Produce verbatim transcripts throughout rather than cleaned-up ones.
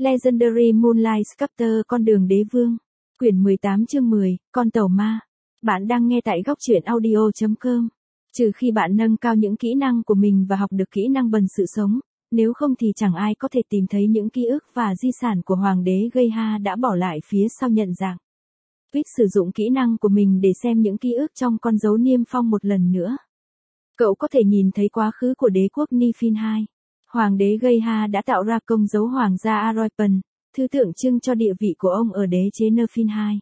Legendary Moonlight Sculptor Con đường đế vương. Quyển mười tám chương mười, Con tàu ma. Bạn đang nghe tại góc truyện audio chấm com. Trừ khi bạn nâng cao những kỹ năng của mình và học được kỹ năng bần sự sống, nếu không thì chẳng ai có thể tìm thấy những ký ức và di sản của Hoàng đế Geha đã bỏ lại phía sau nhận dạng. Vic sử dụng kỹ năng của mình để xem những ký ức trong con dấu niêm phong một lần nữa. Cậu có thể nhìn thấy quá khứ của đế quốc Nifin hai. Hoàng đế Geha đã tạo ra công dấu hoàng gia Aroipan, thứ tượng trưng cho địa vị của ông ở đế chế Nerfin hai.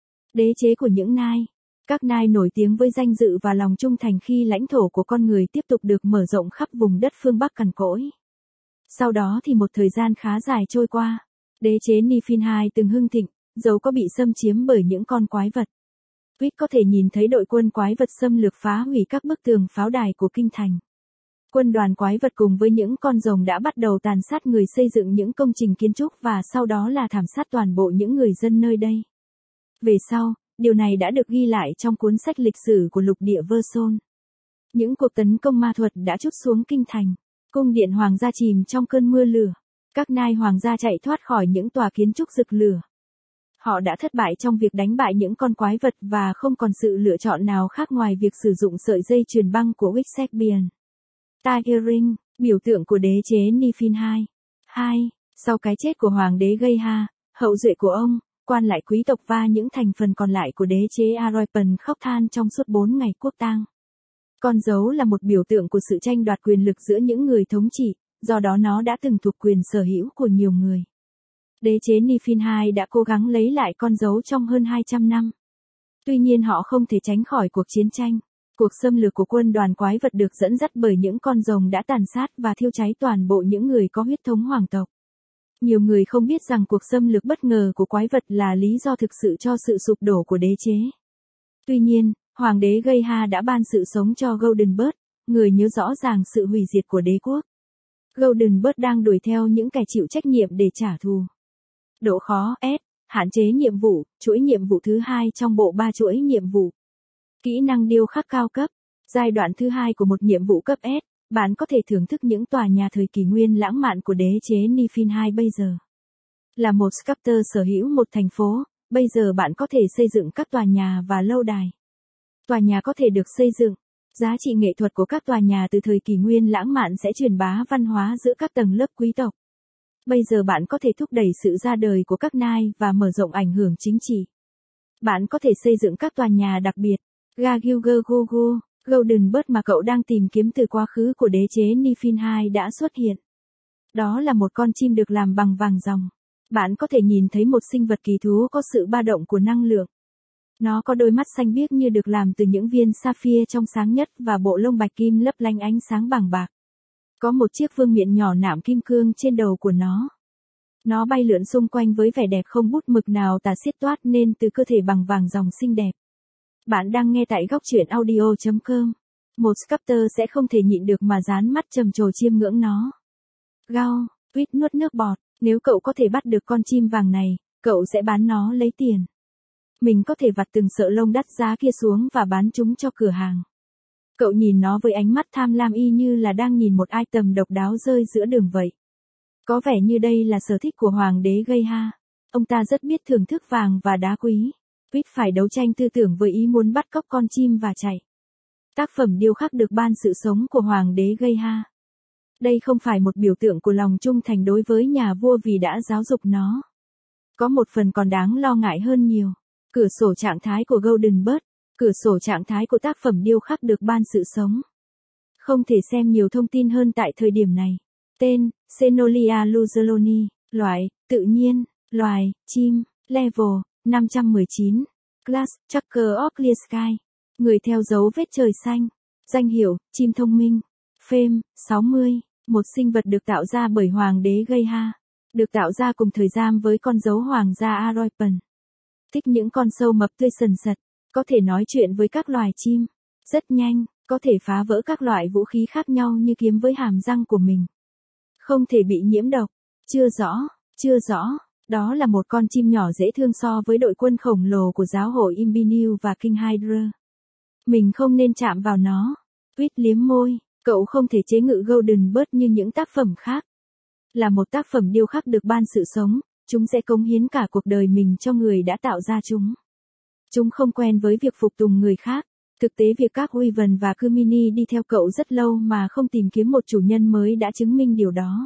Đế chế của những Nai. Các Nai nổi tiếng với danh dự và lòng trung thành khi lãnh thổ của con người tiếp tục được mở rộng khắp vùng đất phương Bắc cằn cỗi. Sau đó thì một thời gian khá dài trôi qua, đế chế Nifin hai từng hưng thịnh, dẫu có bị xâm chiếm bởi những con quái vật. Vic có thể nhìn thấy đội quân quái vật xâm lược phá hủy các bức tường pháo đài của kinh thành. Quân đoàn quái vật cùng với những con rồng đã bắt đầu tàn sát người xây dựng những công trình kiến trúc và sau đó là thảm sát toàn bộ những người dân nơi đây. Về sau, điều này đã được ghi lại trong cuốn sách lịch sử của lục địa Verson. Những cuộc tấn công ma thuật đã trút xuống kinh thành. Cung điện hoàng gia chìm trong cơn mưa lửa. Các nai hoàng gia chạy thoát khỏi những tòa kiến trúc rực lửa. Họ đã thất bại trong việc đánh bại những con quái vật và không còn sự lựa chọn nào khác ngoài việc sử dụng sợi dây chuyền băng của Wixekbian. Tiger Ring, biểu tượng của đế chế Nifin hai. hai. Sau cái chết của Hoàng đế Geha, hậu duệ của ông, quan lại quý tộc và những thành phần còn lại của đế chế Aroipan khóc than trong suốt bốn ngày quốc tang. Con dấu là một biểu tượng của sự tranh đoạt quyền lực giữa những người thống trị, do đó nó đã từng thuộc quyền sở hữu của nhiều người. Đế chế Nifin hai đã cố gắng lấy lại con dấu trong hơn hai trăm năm. Tuy nhiên họ không thể tránh khỏi cuộc chiến tranh. Cuộc xâm lược của quân đoàn quái vật được dẫn dắt bởi những con rồng đã tàn sát và thiêu cháy toàn bộ những người có huyết thống hoàng tộc. Nhiều người không biết rằng cuộc xâm lược bất ngờ của quái vật là lý do thực sự cho sự sụp đổ của đế chế. Tuy nhiên, Hoàng đế Geha đã ban sự sống cho Goldenbird, người nhớ rõ ràng sự hủy diệt của đế quốc. Goldenbird đang đuổi theo những kẻ chịu trách nhiệm để trả thù. Độ khó S, hạn chế nhiệm vụ, chuỗi nhiệm vụ thứ hai trong bộ ba chuỗi nhiệm vụ. Kỹ năng điêu khắc cao cấp. Giai đoạn thứ hai của một nhiệm vụ cấp S, bạn có thể thưởng thức những tòa nhà thời kỳ nguyên lãng mạn của đế chế Nifin hai bây giờ. Là một sculptor sở hữu một thành phố, bây giờ bạn có thể xây dựng các tòa nhà và lâu đài. Tòa nhà có thể được xây dựng. Giá trị nghệ thuật của các tòa nhà từ thời kỳ nguyên lãng mạn sẽ truyền bá văn hóa giữa các tầng lớp quý tộc. Bây giờ bạn có thể thúc đẩy sự ra đời của các Nai và mở rộng ảnh hưởng chính trị. Bạn có thể xây dựng các tòa nhà đặc biệt. Gagugagogo, Goldenbird mà cậu đang tìm kiếm từ quá khứ của đế chế Nifin hai đã xuất hiện. Đó là một con chim được làm bằng vàng ròng. Bạn có thể nhìn thấy một sinh vật kỳ thú có sự ba động của năng lượng. Nó có đôi mắt xanh biếc như được làm từ những viên sapphire trong sáng nhất và bộ lông bạch kim lấp lánh ánh sáng bằng bạc. Có một chiếc vương miện nhỏ nạm kim cương trên đầu của nó. Nó bay lượn xung quanh với vẻ đẹp không bút mực nào tả xiết toát nên từ cơ thể bằng vàng ròng xinh đẹp. Bạn đang nghe tại góc truyện audio chấm com. Một sculptor sẽ không thể nhịn được mà dán mắt trầm trồ chiêm ngưỡng nó. Gao, Vic nuốt nước bọt, nếu cậu có thể bắt được con chim vàng này, cậu sẽ bán nó lấy tiền. Mình có thể vặt từng sợi lông đắt giá kia xuống và bán chúng cho cửa hàng. Cậu nhìn nó với ánh mắt tham lam y như là đang nhìn một item độc đáo rơi giữa đường vậy. Có vẻ như đây là sở thích của Hoàng đế Geha. Ông ta rất biết thưởng thức vàng và đá quý. Vic phải đấu tranh tư tưởng với ý muốn bắt cóc con chim và chạy. Tác phẩm điêu khắc được ban sự sống của Hoàng đế Geha. Đây không phải một biểu tượng của lòng trung thành đối với nhà vua vì đã giáo dục nó. Có một phần còn đáng lo ngại hơn nhiều. Cửa sổ trạng thái của Goldenbird. Cửa sổ trạng thái của tác phẩm điêu khắc được ban sự sống. Không thể xem nhiều thông tin hơn tại thời điểm này. Tên, Senolia luzelloni. Loại, tự nhiên. Loài, chim. Level, năm trăm mười chín. Class, Tracker of Clear Sky. Người theo dấu vết trời xanh. Danh hiệu, chim thông minh. Fame, sáu mươi. Một sinh vật được tạo ra bởi Hoàng đế Geha. Được tạo ra cùng thời gian với con dấu hoàng gia Aroipan. Thích những con sâu mập tươi sần sật. Có thể nói chuyện với các loài chim. Rất nhanh, có thể phá vỡ các loại vũ khí khác nhau như kiếm với hàm răng của mình. Không thể bị nhiễm độc. Chưa rõ, chưa rõ. Đó là một con chim nhỏ dễ thương so với đội quân khổng lồ của giáo hội Imbinu và King Hydra. Mình không nên chạm vào nó. Vic liếm môi, cậu không thể chế ngự Goldenbird như những tác phẩm khác. Là một tác phẩm điêu khắc được ban sự sống, chúng sẽ cống hiến cả cuộc đời mình cho người đã tạo ra chúng. Chúng không quen với việc phục tùng người khác. Thực tế việc các Wyvern và Kumini đi theo cậu rất lâu mà không tìm kiếm một chủ nhân mới đã chứng minh điều đó.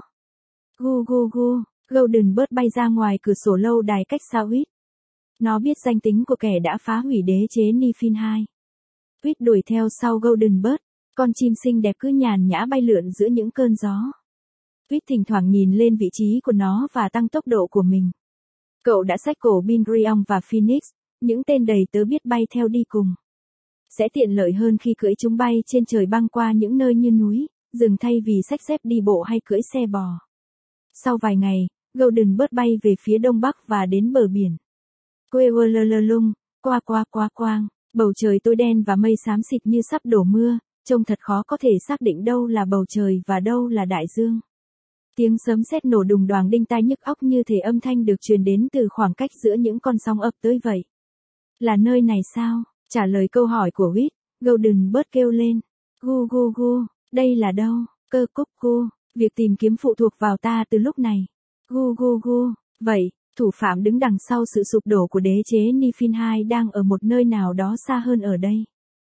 Gu gu gu, Golden Bird bay ra ngoài cửa sổ lâu đài cách xa Huýt. Nó biết danh tính của kẻ đã phá hủy đế chế Niflheim hai. Huýt đuổi theo sau Golden Bird, con chim xinh đẹp cứ nhàn nhã bay lượn giữa những cơn gió. Huýt thỉnh thoảng nhìn lên vị trí của nó và tăng tốc độ của mình. Cậu đã xách cổ Binrion và Phoenix, những tên đầy tớ biết bay theo đi cùng. Sẽ tiện lợi hơn khi cưỡi chúng bay trên trời băng qua những nơi như núi, rừng thay vì xách xếp đi bộ hay cưỡi xe bò. Sau vài ngày, Golden Bird bay về phía đông bắc và đến bờ biển. Quê ơ lơ lơ lung, qua qua qua quang, bầu trời tối đen và mây xám xịt như sắp đổ mưa, trông thật khó có thể xác định đâu là bầu trời và đâu là đại dương. Tiếng sấm sét nổ đùng đoàng đinh tai nhức óc như thể âm thanh được truyền đến từ khoảng cách giữa những con sóng ập tới vậy. Là nơi này sao? Trả lời câu hỏi của Huýt, Golden Bird kêu lên. Gu gu gu, đây là đâu? Cơ cúc gu, việc tìm kiếm phụ thuộc vào ta từ lúc này. Gu gu gu, vậy, thủ phạm đứng đằng sau sự sụp đổ của đế chế Niflheim hai đang ở một nơi nào đó xa hơn ở đây.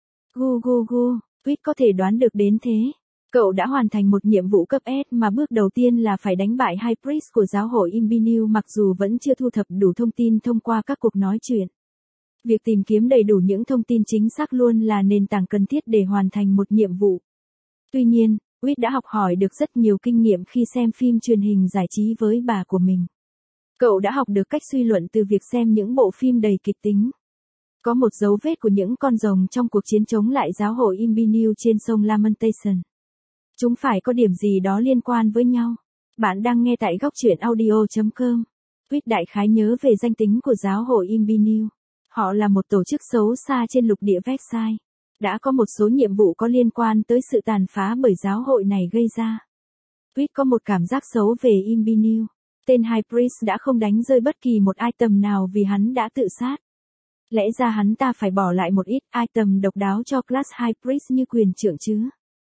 Gu gu gu, Huýt có thể đoán được đến thế. Cậu đã hoàn thành một nhiệm vụ cấp S mà bước đầu tiên là phải đánh bại High Priest của giáo hội Imbinu mặc dù vẫn chưa thu thập đủ thông tin thông qua các cuộc nói chuyện. Việc tìm kiếm đầy đủ những thông tin chính xác luôn là nền tảng cần thiết để hoàn thành một nhiệm vụ. Tuy nhiên, Huýt đã học hỏi được rất nhiều kinh nghiệm khi xem phim truyền hình giải trí với bà của mình. Cậu đã học được cách suy luận từ việc xem những bộ phim đầy kịch tính. Có một dấu vết của những con rồng trong cuộc chiến chống lại giáo hội Imbinu trên sông Lamentation. Chúng phải có điểm gì đó liên quan với nhau. Bạn đang nghe tại góc truyện audio chấm com. Huýt đại khái nhớ về danh tính của giáo hội Imbinu. Họ là một tổ chức xấu xa trên lục địa Versailles. Đã có một số nhiệm vụ có liên quan tới sự tàn phá bởi giáo hội này gây ra. Huýt có một cảm giác xấu về Imbinu. Tên High Priest đã không đánh rơi bất kỳ một item nào vì hắn đã tự sát. Lẽ ra hắn ta phải bỏ lại một ít item độc đáo cho class High Priest như quyền trưởng chứ.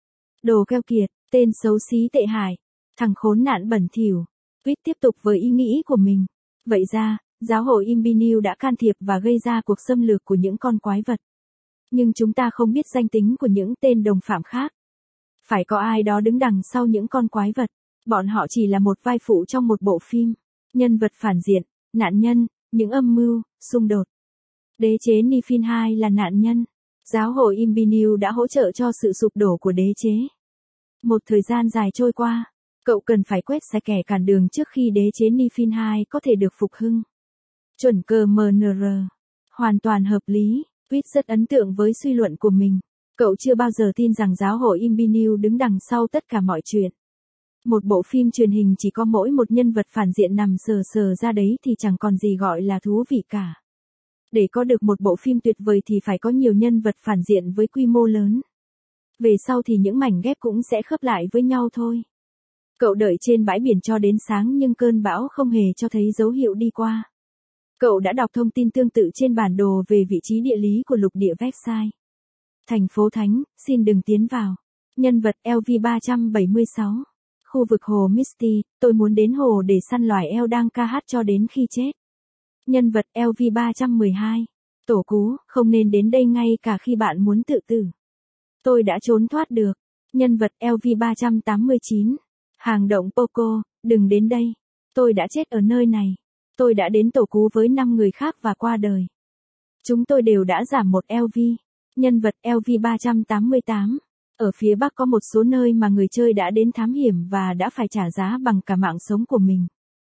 Đồ keo kiệt, tên xấu xí tệ hại, thằng khốn nạn bẩn thỉu. Huýt tiếp tục với ý nghĩ của mình. Vậy ra, giáo hội Imbinu đã can thiệp và gây ra cuộc xâm lược của những con quái vật. Nhưng chúng ta không biết danh tính của những tên đồng phạm khác. Phải có ai đó đứng đằng sau những con quái vật. Bọn họ chỉ là một vai phụ trong một bộ phim. Nhân vật phản diện, nạn nhân, những âm mưu, xung đột. Đế chế Niflheim hai là nạn nhân. Giáo hội Imbinu đã hỗ trợ cho sự sụp đổ của đế chế. Một thời gian dài trôi qua, cậu cần phải quét sạch kẻ cản đường trước khi đế chế Niflheim hai có thể được phục hưng. Chuẩn cờ em en rờ. Hoàn toàn hợp lý. Huýt rất ấn tượng với suy luận của mình. Cậu chưa bao giờ tin rằng giáo hội Imbinu đứng đằng sau tất cả mọi chuyện. Một bộ phim truyền hình chỉ có mỗi một nhân vật phản diện nằm sờ sờ ra đấy thì chẳng còn gì gọi là thú vị cả. Để có được một bộ phim tuyệt vời thì phải có nhiều nhân vật phản diện với quy mô lớn. Về sau thì những mảnh ghép cũng sẽ khớp lại với nhau thôi. Cậu đợi trên bãi biển cho đến sáng nhưng cơn bão không hề cho thấy dấu hiệu đi qua. Cậu đã đọc thông tin tương tự trên bản đồ về vị trí địa lý của lục địa Versailles. Thành phố Thánh, xin đừng tiến vào. Nhân vật L V ba trăm bảy mươi sáu. Khu vực hồ Misty, tôi muốn đến hồ để săn loài eo đang ca hát cho đến khi chết. Nhân vật L V ba trăm mười hai. Tổ cú, không nên đến đây ngay cả khi bạn muốn tự tử. Tôi đã trốn thoát được. Nhân vật L V ba trăm tám mươi chín. Hàng động Poco, đừng đến đây. Tôi đã chết ở nơi này. Tôi đã đến tổ cú với năm người khác và qua đời. Chúng tôi đều đã giảm một L V. Nhân vật L V ba trăm tám mươi tám. Ở phía Bắc có một số nơi mà người chơi đã đến thám hiểm và đã phải trả giá bằng cả mạng sống của mình.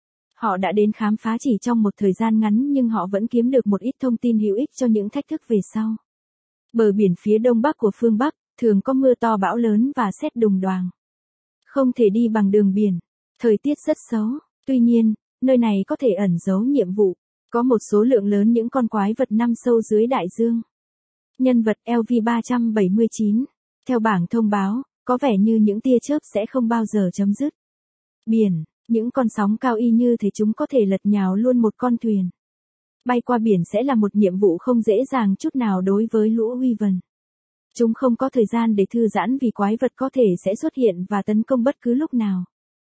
Họ đã đến khám phá chỉ trong một thời gian ngắn nhưng họ vẫn kiếm được một ít thông tin hữu ích cho những thách thức về sau. Bờ biển phía đông bắc của phương Bắc, thường có mưa to bão lớn và sét đùng đoàng. Không thể đi bằng đường biển. Thời tiết rất xấu. Tuy nhiên, nơi này có thể ẩn giấu nhiệm vụ. Có một số lượng lớn những con quái vật nằm sâu dưới đại dương. Nhân vật L V ba trăm bảy mươi chín. Theo bảng thông báo, có vẻ như những tia chớp sẽ không bao giờ chấm dứt. Biển, những con sóng cao y như thể chúng có thể lật nhào luôn một con thuyền. Bay qua biển sẽ là một nhiệm vụ không dễ dàng chút nào đối với lũ Wyvern. Chúng không có thời gian để thư giãn vì quái vật có thể sẽ xuất hiện và tấn công bất cứ lúc nào.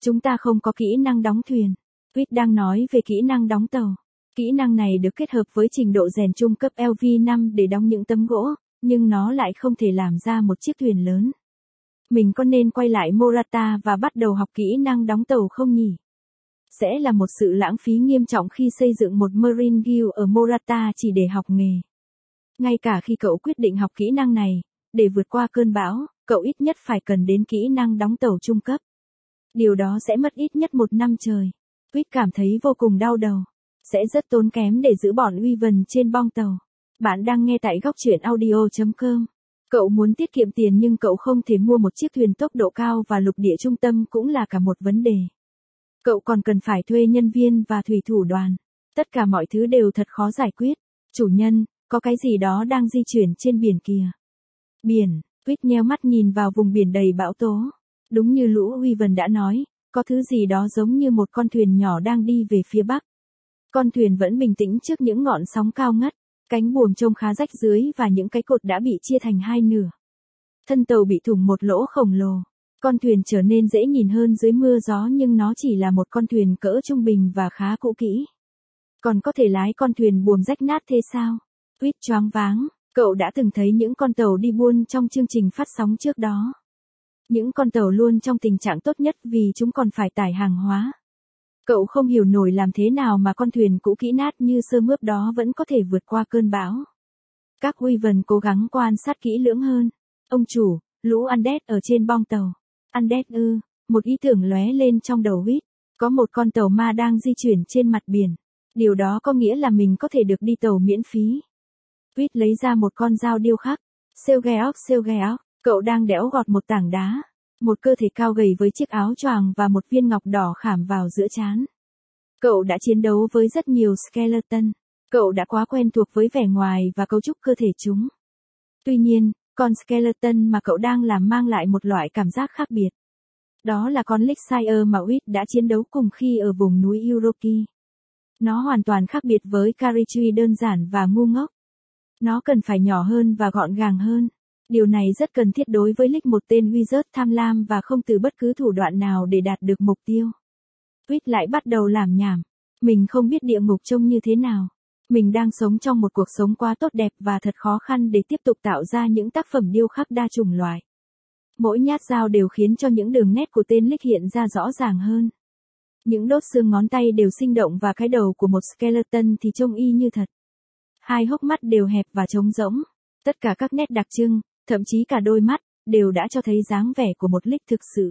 Chúng ta không có kỹ năng đóng thuyền. Tweet đang nói về kỹ năng đóng tàu. Kỹ năng này được kết hợp với trình độ rèn trung cấp L V năm để đóng những tấm gỗ, nhưng nó lại không thể làm ra một chiếc thuyền lớn. Mình có nên quay lại Morata và bắt đầu học kỹ năng đóng tàu không nhỉ? Sẽ là một sự lãng phí nghiêm trọng khi xây dựng một Marine Guild ở Morata chỉ để học nghề. Ngay cả khi cậu quyết định học kỹ năng này, để vượt qua cơn bão, cậu ít nhất phải cần đến kỹ năng đóng tàu trung cấp. Điều đó sẽ mất ít nhất một năm trời. Tweet cảm thấy vô cùng đau đầu. Sẽ rất tốn kém để giữ bọn Wyvern trên bong tàu. Bạn đang nghe tại góc truyện audio chấm com. Cậu muốn tiết kiệm tiền nhưng cậu không thể mua một chiếc thuyền tốc độ cao và lục địa trung tâm cũng là cả một vấn đề. Cậu còn cần phải thuê nhân viên và thủy thủ đoàn. Tất cả mọi thứ đều thật khó giải quyết. Chủ nhân, có cái gì đó đang di chuyển trên biển kìa. Biển, Tweet nheo mắt nhìn vào vùng biển đầy bão tố. Đúng như lũ Wyvern đã nói, có thứ gì đó giống như một con thuyền nhỏ đang đi về phía bắc. Con thuyền vẫn bình tĩnh trước những ngọn sóng cao ngất, cánh buồm trông khá rách dưới và những cái cột đã bị chia thành hai nửa. Thân tàu bị thủng một lỗ khổng lồ. Con thuyền trở nên dễ nhìn hơn dưới mưa gió nhưng nó chỉ là một con thuyền cỡ trung bình và khá cũ kỹ. Còn có thể lái con thuyền buồm rách nát thế sao? Tweet choáng váng, cậu đã từng thấy những con tàu đi buôn trong chương trình phát sóng trước đó. Những con tàu luôn trong tình trạng tốt nhất vì chúng còn phải tải hàng hóa. Cậu không hiểu nổi làm thế nào mà con thuyền cũ kỹ nát như sơ mướp đó vẫn có thể vượt qua cơn bão. Các Wyvern cố gắng quan sát kỹ lưỡng hơn. Ông chủ, lũ Undead ở trên bong tàu. Undead ư, một ý tưởng lóe lên trong đầu Tweet. Có một con tàu ma đang di chuyển trên mặt biển. Điều đó có nghĩa là mình có thể được đi tàu miễn phí. Tweet lấy ra một con dao điêu khắc. Selgeok Selgeok, cậu đang đẽo gọt một tảng đá. Một cơ thể cao gầy với chiếc áo choàng và một viên ngọc đỏ khảm vào giữa trán. Cậu đã chiến đấu với rất nhiều skeleton. Cậu đã quá quen thuộc với vẻ ngoài và cấu trúc cơ thể chúng. Tuy nhiên, con skeleton mà cậu đang làm mang lại một loại cảm giác khác biệt. Đó là con Lixire mà Tweet đã chiến đấu cùng khi ở vùng núi Uroki. Nó hoàn toàn khác biệt với Karichui đơn giản và ngu ngốc. Nó cần phải nhỏ hơn và gọn gàng hơn. Điều này rất cần thiết đối với Lich, một tên wizard tham lam và không từ bất cứ thủ đoạn nào để đạt được mục tiêu. Tweet lại bắt đầu làm nhảm. Mình không biết địa ngục trông như thế nào. Mình đang sống trong một cuộc sống quá tốt đẹp và thật khó khăn để tiếp tục tạo ra những tác phẩm điêu khắc đa chủng loại. Mỗi nhát dao đều khiến cho những đường nét của tên Lich hiện ra rõ ràng hơn. Những đốt xương ngón tay đều sinh động và cái đầu của một skeleton thì trông y như thật. Hai hốc mắt đều hẹp và trống rỗng. Tất cả các nét đặc trưng, thậm chí cả đôi mắt, đều đã cho thấy dáng vẻ của một Lich thực sự.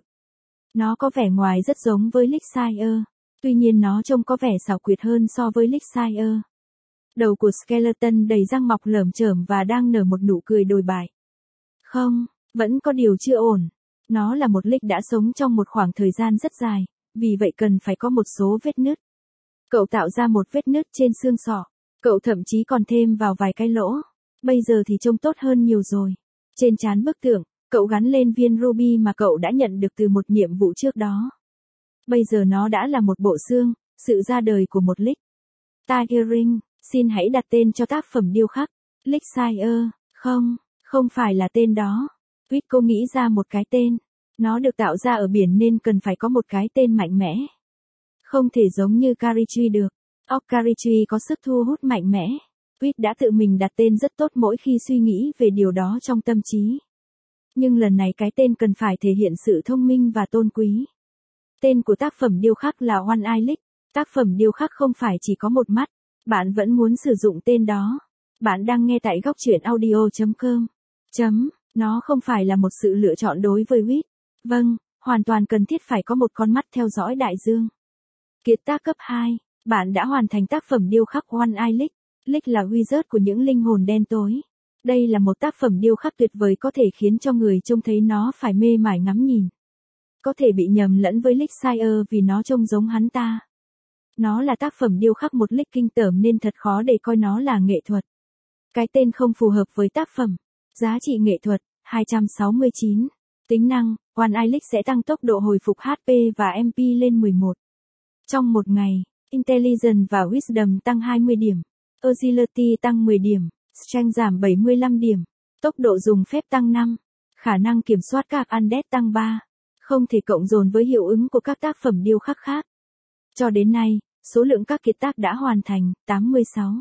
Nó có vẻ ngoài rất giống với Lixire, tuy nhiên nó trông có vẻ xảo quyệt hơn so với Lixire. Đầu của skeleton đầy răng mọc lởm chởm và đang nở một nụ cười đồi bại. Không, vẫn có điều chưa ổn. Nó là một Lich đã sống trong một khoảng thời gian rất dài, vì vậy cần phải có một số vết nứt. Cậu tạo ra một vết nứt trên xương sọ. Cậu thậm chí còn thêm vào vài cái lỗ. Bây giờ thì trông tốt hơn nhiều rồi. Trên trán bức tượng, cậu gắn lên viên ruby mà cậu đã nhận được từ một nhiệm vụ trước đó. Bây giờ nó đã là một bộ xương, sự ra đời của một Lich. Tiger Ring, xin hãy đặt tên cho tác phẩm điêu khắc. Lixire, không, không phải là tên đó. Tweet cô nghĩ ra một cái tên. Nó được tạo ra ở biển nên cần phải có một cái tên mạnh mẽ. Không thể giống như Karichui được. Óc Karichui có sức thu hút mạnh mẽ. Tweet đã tự mình đặt tên rất tốt mỗi khi suy nghĩ về điều đó trong tâm trí. Nhưng lần này cái tên cần phải thể hiện sự thông minh và tôn quý. Tên của tác phẩm điêu khắc là One Eye Lich. Tác phẩm điêu khắc không phải chỉ có một mắt. Bạn vẫn muốn sử dụng tên đó. Bạn đang nghe tại góc truyện audio chấm com. Chấm, nó không phải là một sự lựa chọn đối với Tweet. Vâng, hoàn toàn cần thiết phải có một con mắt theo dõi đại dương. Kiệt tác cấp hai. Bạn đã hoàn thành tác phẩm điêu khắc One Eye Lich. Lich là wizard của những linh hồn đen tối. Đây là một tác phẩm điêu khắc tuyệt vời có thể khiến cho người trông thấy nó phải mê mải ngắm nhìn. Có thể bị nhầm lẫn với Lixire vì nó trông giống hắn ta. Nó là tác phẩm điêu khắc một Lich kinh tởm nên thật khó để coi nó là nghệ thuật. Cái tên không phù hợp với tác phẩm. Giá trị nghệ thuật, hai trăm sáu mươi chín. Tính năng, One Eye Lich sẽ tăng tốc độ hồi phục hát pê và em pê lên mười một. Trong một ngày, Intelligence và Wisdom tăng hai mươi điểm. Agility tăng mười điểm. Strength giảm bảy mươi lăm điểm. Tốc độ dùng phép tăng năm. Khả năng kiểm soát các Undead tăng ba. không thể cộng dồn với hiệu ứng của các tác phẩm điêu khắc khác. Cho đến nay, số lượng các kiệt tác đã hoàn thành, tám mươi sáu.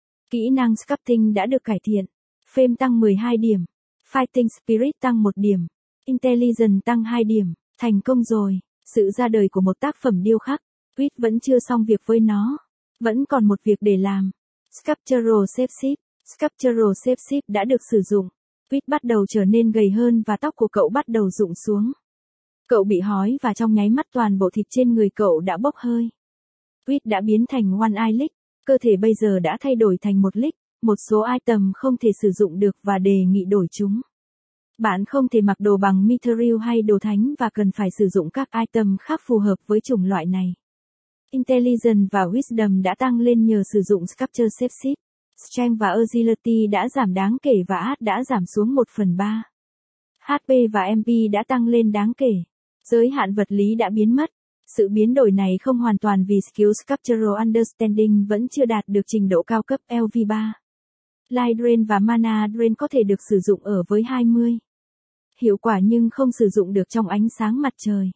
Kỹ năng sculpting đã được cải thiện. Fame tăng mười hai điểm. Fighting Spirit tăng một điểm. Intelligence tăng hai điểm. Thành công rồi. Sự ra đời của một tác phẩm điêu khắc. Tweet vẫn chưa xong việc với nó. Vẫn còn một việc để làm. Sculptural Shape Shift. Sculptural Shape Shift đã được sử dụng. Tweet bắt đầu trở nên gầy hơn và tóc của cậu bắt đầu rụng xuống. Cậu bị hói và trong nháy mắt toàn bộ thịt trên người cậu đã bốc hơi. Tweet đã biến thành One Eye Lick. Cơ thể bây giờ đã thay đổi thành một lick. Một số item không thể sử dụng được và đề nghị đổi chúng. Bạn không thể mặc đồ bằng Mithril hay đồ thánh và cần phải sử dụng các item khác phù hợp với chủng loại này. Intelligence và Wisdom đã tăng lên nhờ sử dụng Sculpture Shape Shift. Strength và Agility đã giảm đáng kể và Art đã giảm xuống một phần ba. hát pê và em pê đã tăng lên đáng kể. Giới hạn vật lý đã biến mất. Sự biến đổi này không hoàn toàn vì skill Sculptural Understanding vẫn chưa đạt được trình độ cao cấp L V ba. Light Drain và Mana Drain có thể được sử dụng ở với hai mươi. Hiệu quả nhưng không sử dụng được trong ánh sáng mặt trời.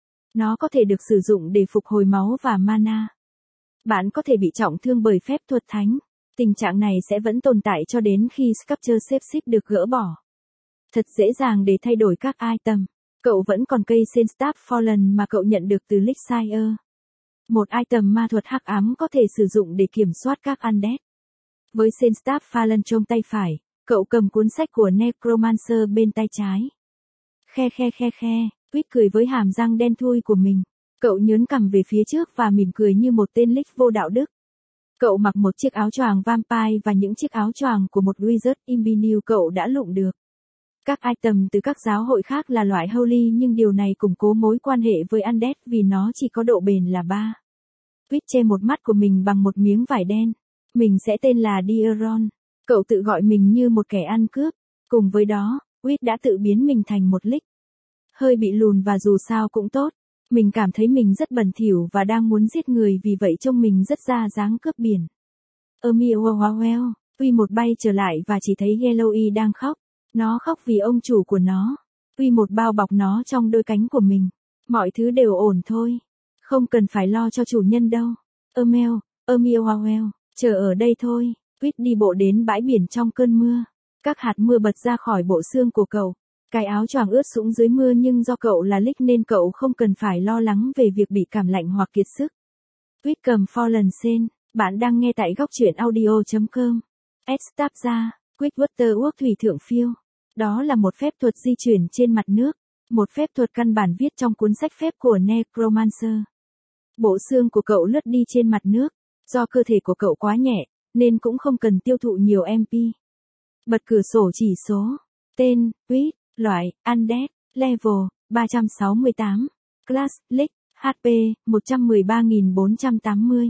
Nó có thể được sử dụng để phục hồi máu và mana. Bạn có thể bị trọng thương bởi phép thuật thánh. Tình trạng này sẽ vẫn tồn tại cho đến khi Sculpture Shape Shift được gỡ bỏ. Thật dễ dàng để thay đổi các item. Cậu vẫn còn cây Saint Staff Fallen mà cậu nhận được từ Elixir. Một item ma thuật hắc ám có thể sử dụng để kiểm soát các undead. Với Saint Staff Fallen trong tay phải, cậu cầm cuốn sách của Necromancer bên tay trái. Khe khe khe khe, Tweet cười với hàm răng đen thui của mình. Cậu nhớn cằm về phía trước và mỉm cười như một tên Lich vô đạo đức. Cậu mặc một chiếc áo choàng vampire và những chiếc áo choàng của một wizard imbue cậu đã lụm được. Các item từ các giáo hội khác là loại holy nhưng điều này củng cố mối quan hệ với undead vì nó chỉ có độ bền là ba. Tweet che một mắt của mình bằng một miếng vải đen. Mình sẽ tên là Dieron. Cậu tự gọi mình như một kẻ ăn cướp. Cùng với đó, Tweet đã tự biến mình thành một lick. Hơi bị lùn và dù sao cũng tốt. Mình cảm thấy mình rất bẩn thỉu và đang muốn giết người vì vậy trông mình rất ra dáng cướp biển. Ermiewawawel, Uy một bay trở lại và chỉ thấy Yellowy đang khóc. Nó khóc vì ông chủ của nó. Uy một bao bọc nó trong đôi cánh của mình. Mọi thứ đều ổn thôi. Không cần phải lo cho chủ nhân đâu. Ermel, Ermiewawel, chờ ở đây thôi. Tweet đi bộ đến bãi biển trong cơn mưa. Các hạt mưa bật ra khỏi bộ xương của cậu. Cái áo choàng ướt sũng dưới mưa nhưng do cậu là Lick nên cậu không cần phải lo lắng về việc bị cảm lạnh hoặc kiệt sức. Tweet cầm Fallen Sen. Bạn đang nghe tại góc truyện audio chấm com. Stab ra, Quickwater uốc thủy thượng phiêu. Đó là một phép thuật di chuyển trên mặt nước. Một phép thuật căn bản viết trong cuốn sách phép của Necromancer. Bộ xương của cậu lướt đi trên mặt nước. Do cơ thể của cậu quá nhẹ, nên cũng không cần tiêu thụ nhiều em pê. Bật cửa sổ chỉ số. Tên, Tweet, loại, Undead, Level, ba trăm sáu mươi tám. Class, Lick, hát pê, một trăm mười ba nghìn bốn trăm tám mươi.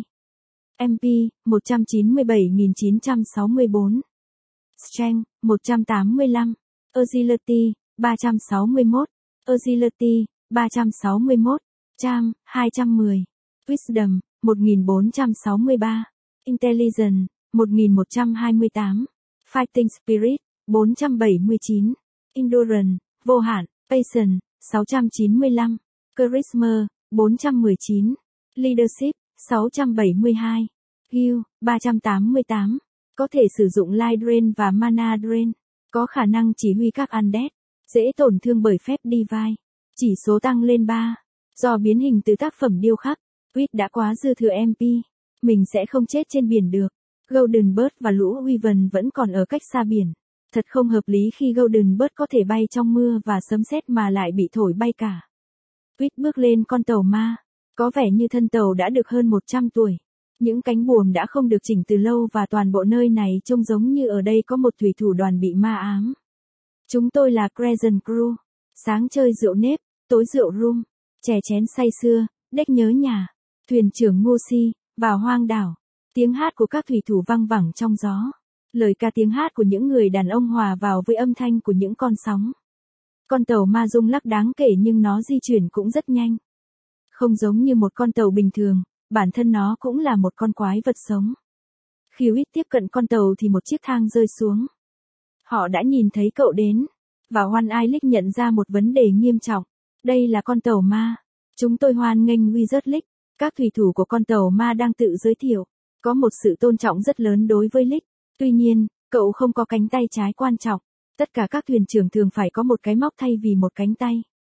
em pê, một trăm chín mươi bảy nghìn chín trăm sáu mươi tư. Strength, một trăm tám mươi lăm. Agility, ba trăm sáu mươi mốt. Agility, ba trăm sáu mươi mốt. Charm, hai trăm mười. Wisdom, một nghìn bốn trăm sáu mươi ba. Intelligence, một nghìn một trăm hai mươi tám. Fighting Spirit, bốn trăm bảy mươi chín. Endurance, vô hạn. Patience, sáu trăm chín mươi lăm. Charisma, bốn trăm mười chín. Leadership, sáu trăm bảy mươi hai. Heal, ba trăm tám mươi tám. Có thể sử dụng Light Drain và Mana Drain. Có khả năng chỉ huy các undead. Dễ tổn thương bởi phép Divine. Chỉ số tăng lên ba. Do biến hình từ tác phẩm điêu khắc, Tweet đã quá dư thừa em pê. Mình sẽ không chết trên biển được. Golden Bird và lũ Wyvern vẫn còn ở cách xa biển. Thật không hợp lý khi Golden Bird có thể bay trong mưa và sấm sét mà lại bị thổi bay cả. Tweet bước lên con tàu ma. Có vẻ như thân tàu đã được hơn một trăm tuổi. Những cánh buồm đã không được chỉnh từ lâu và toàn bộ nơi này trông giống như ở đây có một thủy thủ đoàn bị ma ám. Chúng tôi là Crescent Crew. Sáng chơi rượu nếp, tối rượu rum. Chè chén say sưa, đếch nhớ nhà. Thuyền trưởng Ngô Si, vào hoang đảo. Tiếng hát của các thủy thủ văng vẳng trong gió. Lời ca tiếng hát của những người đàn ông hòa vào với âm thanh của những con sóng. Con tàu ma rung lắc đáng kể nhưng nó di chuyển cũng rất nhanh. Không giống như một con tàu bình thường, bản thân nó cũng là một con quái vật sống. Khi Whit tiếp cận con tàu thì một chiếc thang rơi xuống. Họ đã nhìn thấy cậu đến, và One Eye Lick nhận ra một vấn đề nghiêm trọng. Đây là con tàu ma. Chúng tôi hoan nghênh Wizard League. Các thủy thủ của con tàu ma đang tự giới thiệu. Có một sự tôn trọng rất lớn đối với League. Tuy nhiên, cậu không có cánh tay trái quan trọng. Tất cả các thuyền trưởng thường phải có một cái móc thay vì một cánh tay.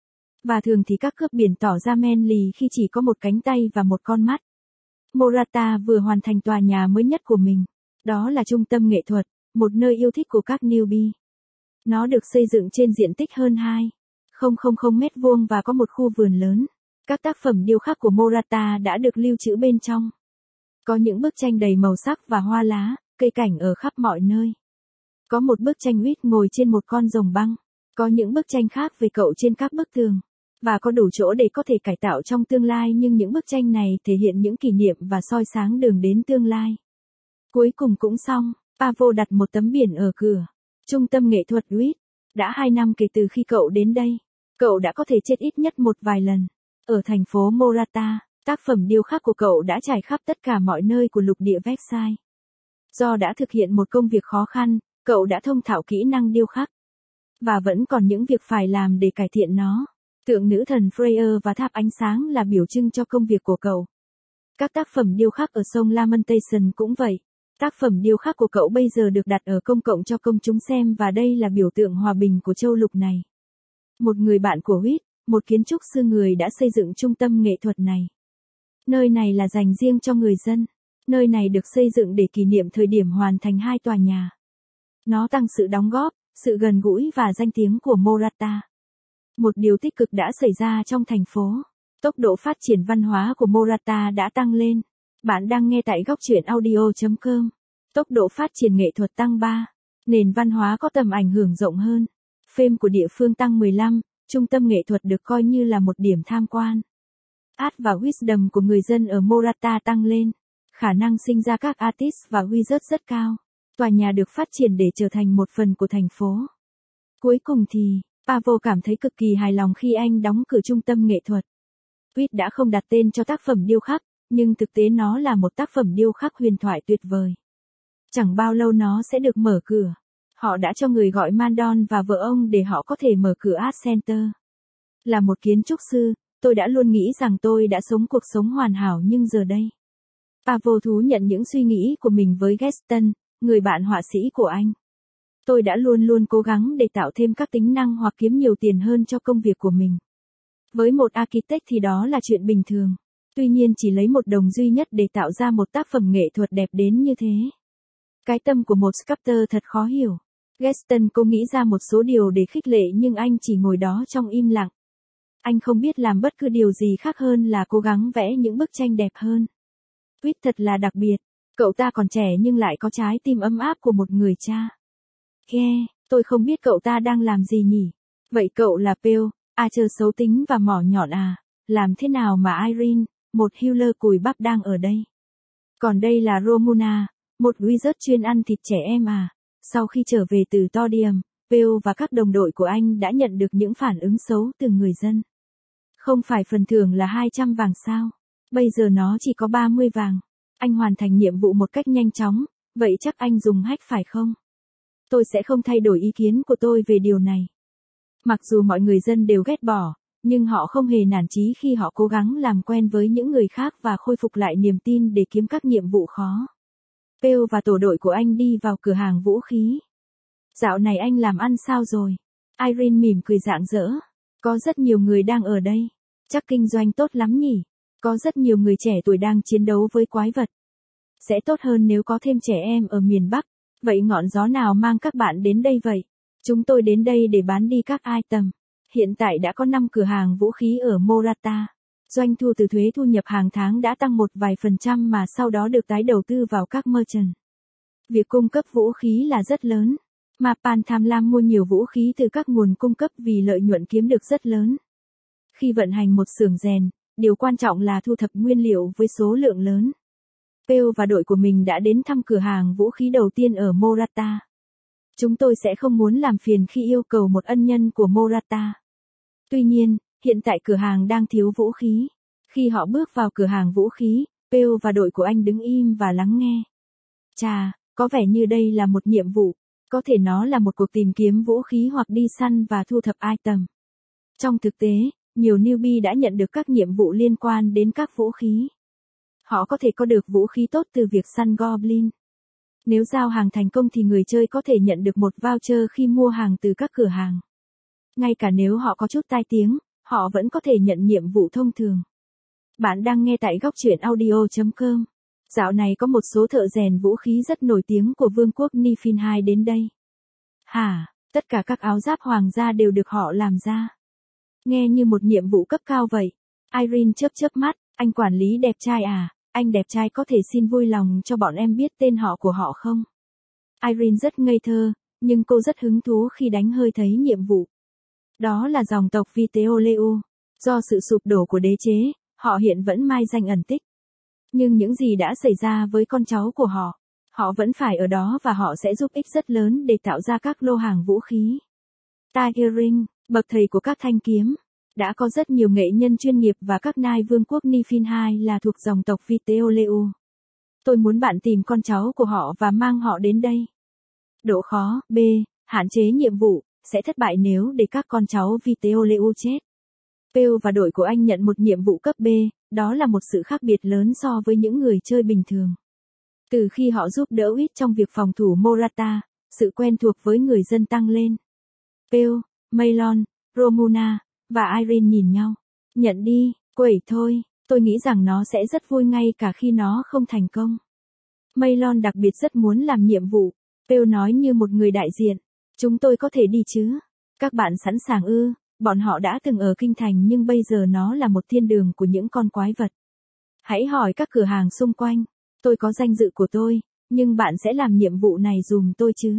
Và thường thì các cướp biển tỏ ra men lì khi chỉ có một cánh tay và một con mắt. Morata vừa hoàn thành tòa nhà mới nhất của mình. Đó là trung tâm nghệ thuật, một nơi yêu thích của các newbie. Nó được xây dựng trên diện tích hơn hai phẩy không mét vuông và có một khu vườn lớn. Các tác phẩm điêu khắc của Morata đã được lưu trữ bên trong. Có những bức tranh đầy màu sắc và hoa lá, cây cảnh ở khắp mọi nơi. Có một bức tranh Huýt ngồi trên một con rồng băng. Có những bức tranh khác về cậu trên các bức tường. Và có đủ chỗ để có thể cải tạo trong tương lai, nhưng những bức tranh này thể hiện những kỷ niệm và soi sáng đường đến tương lai. Cuối cùng cũng xong, Pavo đặt một tấm biển ở cửa. Trung tâm nghệ thuật Huýt. Đã hai năm kể từ khi cậu đến đây. Cậu đã có thể chết ít nhất một vài lần. Ở thành phố Morata, tác phẩm điêu khắc của cậu đã trải khắp tất cả mọi nơi của lục địa Versailles. Do đã thực hiện một công việc khó khăn, cậu đã thông thạo kỹ năng điêu khắc. Và vẫn còn những việc phải làm để cải thiện nó. Tượng nữ thần Freya và tháp ánh sáng là biểu trưng cho công việc của cậu. Các tác phẩm điêu khắc ở sông Lamentation cũng vậy. Tác phẩm điêu khắc của cậu bây giờ được đặt ở công cộng cho công chúng xem và đây là biểu tượng hòa bình của châu lục này. Một người bạn của Huýt, một kiến trúc sư người đã xây dựng trung tâm nghệ thuật này. Nơi này là dành riêng cho người dân. Nơi này được xây dựng để kỷ niệm thời điểm hoàn thành hai tòa nhà. Nó tăng sự đóng góp, sự gần gũi và danh tiếng của Morata. Một điều tích cực đã xảy ra trong thành phố. Tốc độ phát triển văn hóa của Morata đã tăng lên. Bạn đang nghe tại góc truyện audio chấm com. Tốc độ phát triển nghệ thuật tăng ba. Nền văn hóa có tầm ảnh hưởng rộng hơn. Phêm của địa phương tăng mười lăm. Trung tâm nghệ thuật được coi như là một điểm tham quan. Art và wisdom của người dân ở Morata tăng lên. Khả năng sinh ra các artist và wizard rất cao. Tòa nhà được phát triển để trở thành một phần của thành phố. Cuối cùng thì, Pavo cảm thấy cực kỳ hài lòng khi anh đóng cửa trung tâm nghệ thuật. Huýt đã không đặt tên cho tác phẩm điêu khắc, nhưng thực tế nó là một tác phẩm điêu khắc huyền thoại tuyệt vời. Chẳng bao lâu nó sẽ được mở cửa. Họ đã cho người gọi Mandon và vợ ông để họ có thể mở cửa Art Center. Là một kiến trúc sư, tôi đã luôn nghĩ rằng tôi đã sống cuộc sống hoàn hảo nhưng giờ đây. Pavo thú nhận những suy nghĩ của mình với Gaston, người bạn họa sĩ của anh. Tôi đã luôn luôn cố gắng để tạo thêm các tính năng hoặc kiếm nhiều tiền hơn cho công việc của mình. Với một architect thì đó là chuyện bình thường. Tuy nhiên chỉ lấy một đồng duy nhất để tạo ra một tác phẩm nghệ thuật đẹp đến như thế. Cái tâm của một sculptor thật khó hiểu. Gaston cố nghĩ ra một số điều để khích lệ nhưng anh chỉ ngồi đó trong im lặng. Anh không biết làm bất cứ điều gì khác hơn là cố gắng vẽ những bức tranh đẹp hơn. Huýt thật là đặc biệt. Cậu ta còn trẻ nhưng lại có trái tim ấm áp của một người cha. Ghe, tôi không biết cậu ta đang làm gì nhỉ. Vậy cậu là Pale, Archer xấu tính và mỏ nhọn à? Làm thế nào mà Irene, một healer cùi bắp đang ở đây? Còn đây là Romuna, một wizard chuyên ăn thịt trẻ em à? Sau khi trở về từ Todium, Pale và các đồng đội của anh đã nhận được những phản ứng xấu từ người dân. Không phải phần thưởng là hai trăm vàng sao? Bây giờ nó chỉ có ba mươi vàng. Anh hoàn thành nhiệm vụ một cách nhanh chóng, vậy chắc anh dùng hack phải không? Tôi sẽ không thay đổi ý kiến của tôi về điều này. Mặc dù mọi người dân đều ghét bỏ, nhưng họ không hề nản chí khi họ cố gắng làm quen với những người khác và khôi phục lại niềm tin để kiếm các nhiệm vụ khó. Pale và tổ đội của anh đi vào cửa hàng vũ khí. Dạo này anh làm ăn sao rồi? Irene mỉm cười rạng rỡ. Có rất nhiều người đang ở đây. Chắc kinh doanh tốt lắm nhỉ? Có rất nhiều người trẻ tuổi đang chiến đấu với quái vật. Sẽ tốt hơn nếu có thêm trẻ em ở miền Bắc. Vậy ngọn gió nào mang các bạn đến đây vậy? Chúng tôi đến đây để bán đi các item. Hiện tại đã có năm cửa hàng vũ khí ở Morata. Doanh thu từ thuế thu nhập hàng tháng đã tăng một vài phần trăm mà sau đó được tái đầu tư vào các merchant. Việc cung cấp vũ khí là rất lớn. Mapan tham lam mua nhiều vũ khí từ các nguồn cung cấp vì lợi nhuận kiếm được rất lớn. Khi vận hành một xưởng rèn, điều quan trọng là thu thập nguyên liệu với số lượng lớn. Pale và đội của mình đã đến thăm cửa hàng vũ khí đầu tiên ở Morata. Chúng tôi sẽ không muốn làm phiền khi yêu cầu một ân nhân của Morata. Tuy nhiên, hiện tại cửa hàng đang thiếu vũ khí. Khi họ bước vào cửa hàng vũ khí, Pale và đội của anh đứng im và lắng nghe. Chà, có vẻ như đây là một nhiệm vụ. Có thể nó là một cuộc tìm kiếm vũ khí hoặc đi săn và thu thập item. Trong thực tế, Nhiều newbie đã nhận được các nhiệm vụ liên quan đến các vũ khí. Họ có thể có được vũ khí tốt từ việc săn Goblin. Nếu giao hàng thành công thì người chơi có thể nhận được một voucher khi mua hàng từ các cửa hàng. Ngay cả nếu họ có chút tai tiếng, họ vẫn có thể nhận nhiệm vụ thông thường. Bạn đang nghe tại góc truyện audio chấm com. Dạo này có một số thợ rèn vũ khí rất nổi tiếng của vương quốc Niflheim đến đây. Hả, tất cả các áo giáp hoàng gia đều được họ làm ra. Nghe như một nhiệm vụ cấp cao vậy. Irene chớp chớp mắt, anh quản lý đẹp trai à, anh đẹp trai có thể xin vui lòng cho bọn em biết tên họ của họ không? Irene rất ngây thơ, nhưng cô rất hứng thú khi đánh hơi thấy nhiệm vụ. Đó là dòng tộc Viteoleu. Do sự sụp đổ của đế chế, họ hiện vẫn mai danh ẩn tích. Nhưng những gì đã xảy ra với con cháu của họ, họ vẫn phải ở đó và họ sẽ giúp ích rất lớn để tạo ra các lô hàng vũ khí. Tiger Ring, bậc thầy của các thanh kiếm. Đã có rất nhiều nghệ nhân chuyên nghiệp và các nai vương quốc Niflheim là thuộc dòng tộc Viteoleu. Tôi muốn bạn tìm con cháu của họ và mang họ đến đây. Độ khó, B. Hạn chế nhiệm vụ, sẽ thất bại nếu để các con cháu Viteoleu chết. Pew và đội của anh nhận một nhiệm vụ cấp B, đó là một sự khác biệt lớn so với những người chơi bình thường. Từ khi họ giúp đỡ Wit trong việc phòng thủ Morata, sự quen thuộc với người dân tăng lên. Pew, Maylon, Romuna và Irene nhìn nhau. Nhận đi, quẩy thôi, tôi nghĩ rằng nó sẽ rất vui ngay cả khi nó không thành công. Maylon đặc biệt rất muốn làm nhiệm vụ. Pew nói như một người đại diện. Chúng tôi có thể đi chứ? Các bạn sẵn sàng ư? Bọn họ đã từng ở kinh thành nhưng bây giờ nó là một thiên đường của những con quái vật. Hãy hỏi các cửa hàng xung quanh. Tôi có danh dự của tôi, nhưng bạn sẽ làm nhiệm vụ này dùm tôi chứ?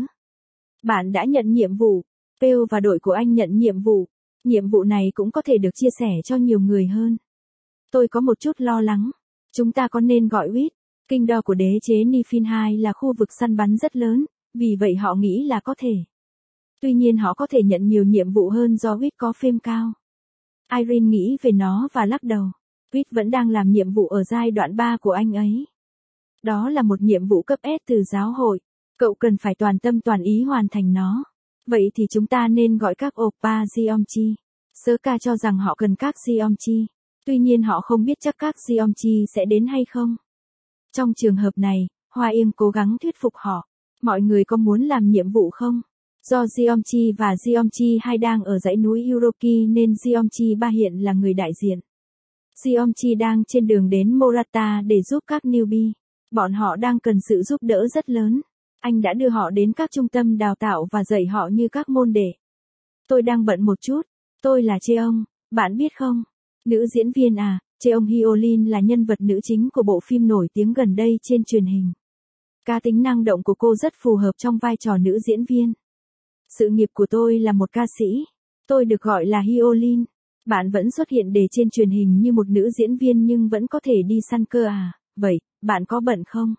Bạn đã nhận nhiệm vụ. Pew và đội của anh nhận nhiệm vụ. Nhiệm vụ này cũng có thể được chia sẻ cho nhiều người hơn. Tôi có một chút lo lắng. Chúng ta có nên gọi Wit? Kinh đô của đế chế Niflheim là khu vực săn bắn rất lớn, vì vậy họ nghĩ là có thể. Tuy nhiên họ có thể nhận nhiều nhiệm vụ hơn do Wit có phêm cao. Irene nghĩ về nó và lắc đầu. Wit vẫn đang làm nhiệm vụ ở giai đoạn ba của anh ấy. Đó là một nhiệm vụ cấp S từ giáo hội. Cậu cần phải toàn tâm toàn ý hoàn thành nó. Vậy thì chúng ta nên gọi các Oppa Geomchi. Sơ ca cho rằng họ cần các Geomchi. Tuy nhiên họ không biết chắc các Geomchi sẽ đến hay không. Trong trường hợp này, Hoa Yên cố gắng thuyết phục họ. Mọi người có muốn làm nhiệm vụ không? Do Geomchi và Geomchi hai đang ở dãy núi Uroki nên Geomchi ba hiện là người đại diện. Geomchi đang trên đường đến Morata để giúp các newbie. Bọn họ đang cần sự giúp đỡ rất lớn. Anh đã đưa họ đến các trung tâm đào tạo và dạy họ như các môn đệ. Tôi đang bận một chút. Tôi là Cheong, bạn biết không? Nữ diễn viên à, Cheong Hyolyn là nhân vật nữ chính của bộ phim nổi tiếng gần đây trên truyền hình. Cá tính năng động của cô rất phù hợp trong vai trò nữ diễn viên. Sự nghiệp của tôi là một ca sĩ. Tôi được gọi là Hyolyn. Bạn vẫn xuất hiện để trên truyền hình như một nữ diễn viên nhưng vẫn có thể đi săn cơ à? Vậy, bạn có bận không?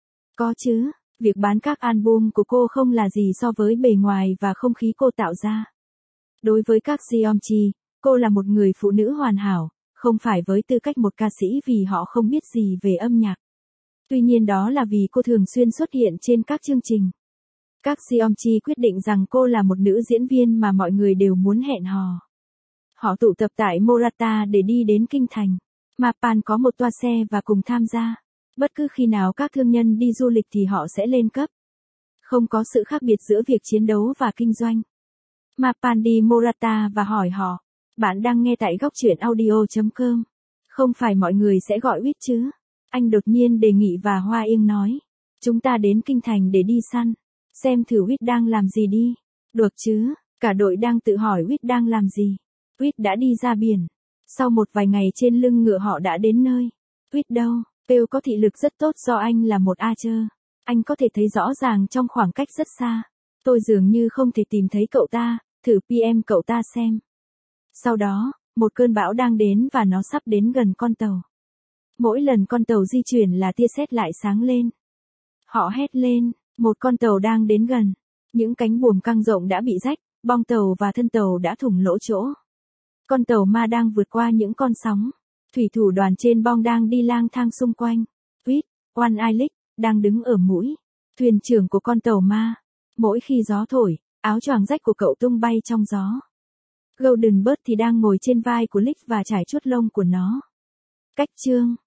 Có chứ. Việc bán các album của cô không là gì so với bề ngoài và không khí cô tạo ra. Đối với các Geomchi, cô là một người phụ nữ hoàn hảo, không phải với tư cách một ca sĩ vì họ không biết gì về âm nhạc. Tuy nhiên đó là vì cô thường xuyên xuất hiện trên các chương trình. Các Geomchi quyết định rằng cô là một nữ diễn viên mà mọi người đều muốn hẹn hò. Họ tụ tập tại Morata để đi đến kinh thành. Mapan có một toa xe và cùng tham gia. Bất cứ khi nào các thương nhân đi du lịch thì họ sẽ lên cấp. Không có sự khác biệt giữa việc chiến đấu và kinh doanh. Mapan đi Morata và hỏi họ. Bạn đang nghe tại góc truyện audio chấm com. Không phải mọi người sẽ gọi Wit chứ? Anh đột nhiên đề nghị và Hoa Yên nói. Chúng ta đến kinh thành để đi săn. Xem thử Wit đang làm gì đi. Được chứ, cả đội đang tự hỏi Wit đang làm gì. Wit đã đi ra biển. Sau một vài ngày trên lưng ngựa họ đã đến nơi. Wit đâu? Pew có thị lực rất tốt do anh là một archer. Anh có thể thấy rõ ràng trong khoảng cách rất xa. Tôi dường như không thể tìm thấy cậu ta, thử pê em cậu ta xem. Sau đó, một cơn bão đang đến và nó sắp đến gần con tàu. Mỗi lần con tàu di chuyển là tia sét lại sáng lên. Họ hét lên, một con tàu đang đến gần. Những cánh buồm căng rộng đã bị rách, bong tàu và thân tàu đã thủng lỗ chỗ. Con tàu ma đang vượt qua những con sóng. Thủy thủ đoàn trên bong đang đi lang thang xung quanh. Wit, One Eyelick, đang đứng ở mũi. Thuyền trưởng của con tàu ma. Mỗi khi gió thổi, áo choàng rách của cậu tung bay trong gió. Golden Bird thì đang ngồi trên vai của Lick và trải chuốt lông của nó. Cách chương